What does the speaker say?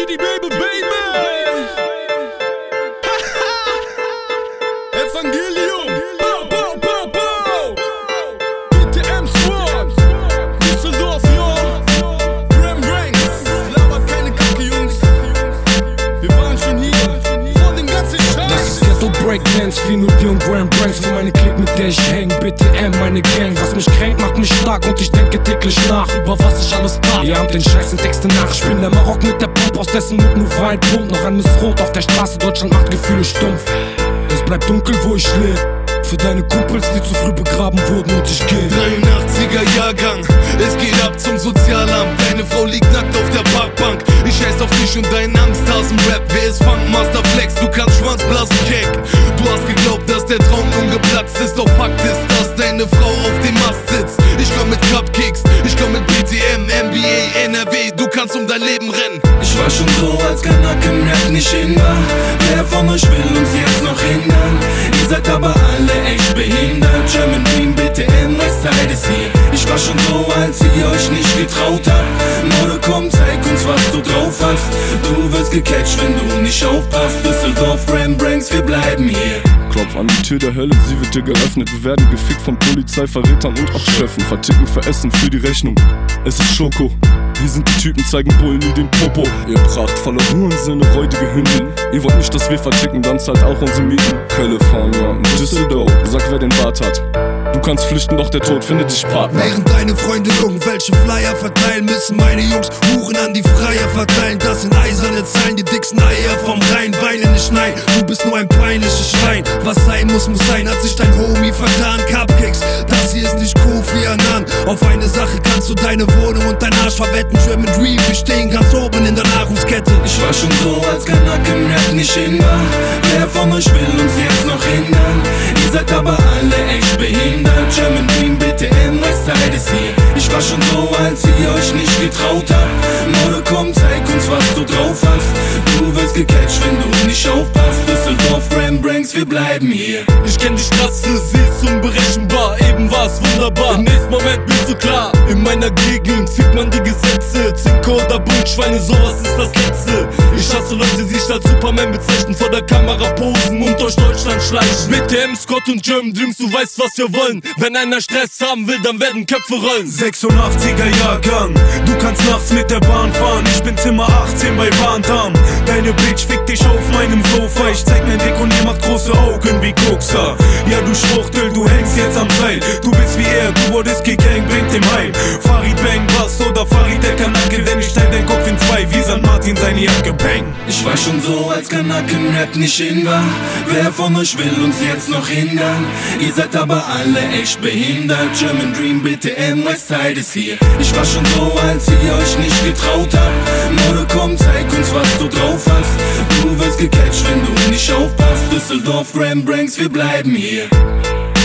City, baby, baby. Evangelium. Bow, bow, bow, bow. BTM Squad. Düsseldorf, yo. Bram Ranks. Labert keine Kacke, Jungs. Wir waren schon hier. Vor dem ganzen Scheiß. Das ist Ghetto Breakdance, 404 und Bram Ranks. Für meine Clique, mit der ich häng. BTM, meine Gang. Was mich kränkt, macht mich stark. Und ich denke täglich nach, über was ich alles tat. Ihr habt den Scheiß in Texte nach. Ich bin der Marok mit der Pump, aus dessen Mut nur Freiheit pumpt. Noch ein Missrot auf der Straße, Deutschland macht Gefühle stumpf. Es bleibt dunkel, wo ich lebe. Für deine Kumpels, die zu früh begraben wurden, und ich geh. 83er Jahrgang, es geht ab zum Sozialamt. Deine Frau liegt nackt auf der Parkbank. Ich scheiß auf dich und deinen Angsthasen-Rap. Wer ist Funkmaster Flex? Du kannst Schwanzblasen, Keck. Du hast geglaubt, dass der Traum ungeplatzt ist. Doch Fakt ist, dass deine Frau auf dem Mast sitzt. Ich komm mit Cupcakes, ich komm mit BTM, NBA, NRW. Du kannst um dein Leben rennen. Ich war schon so, als Kanak im Rap nicht in war. Wer von euch will uns jetzt noch hindern? Ihr seid aber alle echt behindert. German Dream, BTM, Westside ist hier. Ich war schon so, als ihr euch nicht getraut habt. Morde, komm, zeig uns, was du drauf hast. Du wirst gecatcht, wenn du nicht aufpasst. Düsseldorf, Bram Ranks, wir bleiben hier. Klopf an die Tür der Hölle, sie wird dir geöffnet. Wir werden gefickt von Polizei, Verrätern und auch Schöffen. Verticken für Essen, für die Rechnung. Es ist Schoko. Wir sind die Typen, zeigen Bullen in den Popo. Ihr prachtvolle Hurensinne, räudige Hündin. Ihr wollt nicht, dass wir verticken, dann zahlt auch unsere Mieten. Kölle fahren, ja, Düsseldorf, sag wer den Bart hat. Du kannst flüchten, doch der Tod findet dich Partner. Während deine Freunde irgendwelche Flyer verteilen, müssen meine Jungs Huren an die Freier verteilen. Das sind eiserne Zeilen, die dicksten Eier vom Rhein. Weine nicht, nein, du bist nur ein peinliches Schwein. Was sein muss, muss sein, hat sich dein Homie vertan. Cupcakes, das hier ist nicht Kofi Annan. Auf eine Sache kannst du deine Wohnung und dein Arsch verwetten. German Dream, wir stehen ganz oben in der Nahrungskette. Ich war schon so, als Kanak im Rap nicht in war. Wer von euch will uns jetzt noch hindern? Ihr seid aber alle echt behindert. German Dream, BTM, Westside ist hier. Ich war schon so, als ihr euch nicht getraut habt. Morde, komm, zeig uns, was du drauf hast. Du wirst gecatcht, wenn du nicht aufpasst. Düsseldorf, Bram Ranks, wir bleiben hier. Ich kenn die Straße, sie ist unberechenbar. Eben war's wunderbar, im nächsten Moment bist du klar. In meiner Gegend fickt man die Gesetze. Zinke oder Blutschweine, sowas ist das Letzte. Ich hasse Leute, die sich als Superman bezeichnen, vor der Kamera posen und durch Deutschland schleichen. BTM, Scott und German Dreams, du weißt, was wir wollen. Wenn einer Stress haben will, dann werden Köpfe rollen. 86er Jahrgang, du kannst nachts mit der Bahn fahren. Ich bin Zimmer 18 bei Bahndam. Deine Bitch fickt dich auf meinem Sofa. Ich zeig mein Dick und ihr macht große Augen wie Kokser. Ja, du Schwuchtel, du hängst jetzt am Seil. Du bist wie er, du wurdest gegangt, bringt ihm heim. Farid Bang, was oder Farid der Kanake, denn ich teil dein Kopf in zwei wie St. Martin seine Jacke, bang. Ich war schon so, als Kanak im Rap nicht in war. Wer von euch will uns jetzt noch hindern? Ihr seid aber alle echt behindert. German Dream, BTM, Westside ist hier. Ich war schon so, als ihr euch nicht getraut habt. Morde, komm, zeig uns, was du drauf hast. Du wirst gecatcht, wenn du nicht aufpasst. Düsseldorf, Bram Ranks, wir bleiben hier.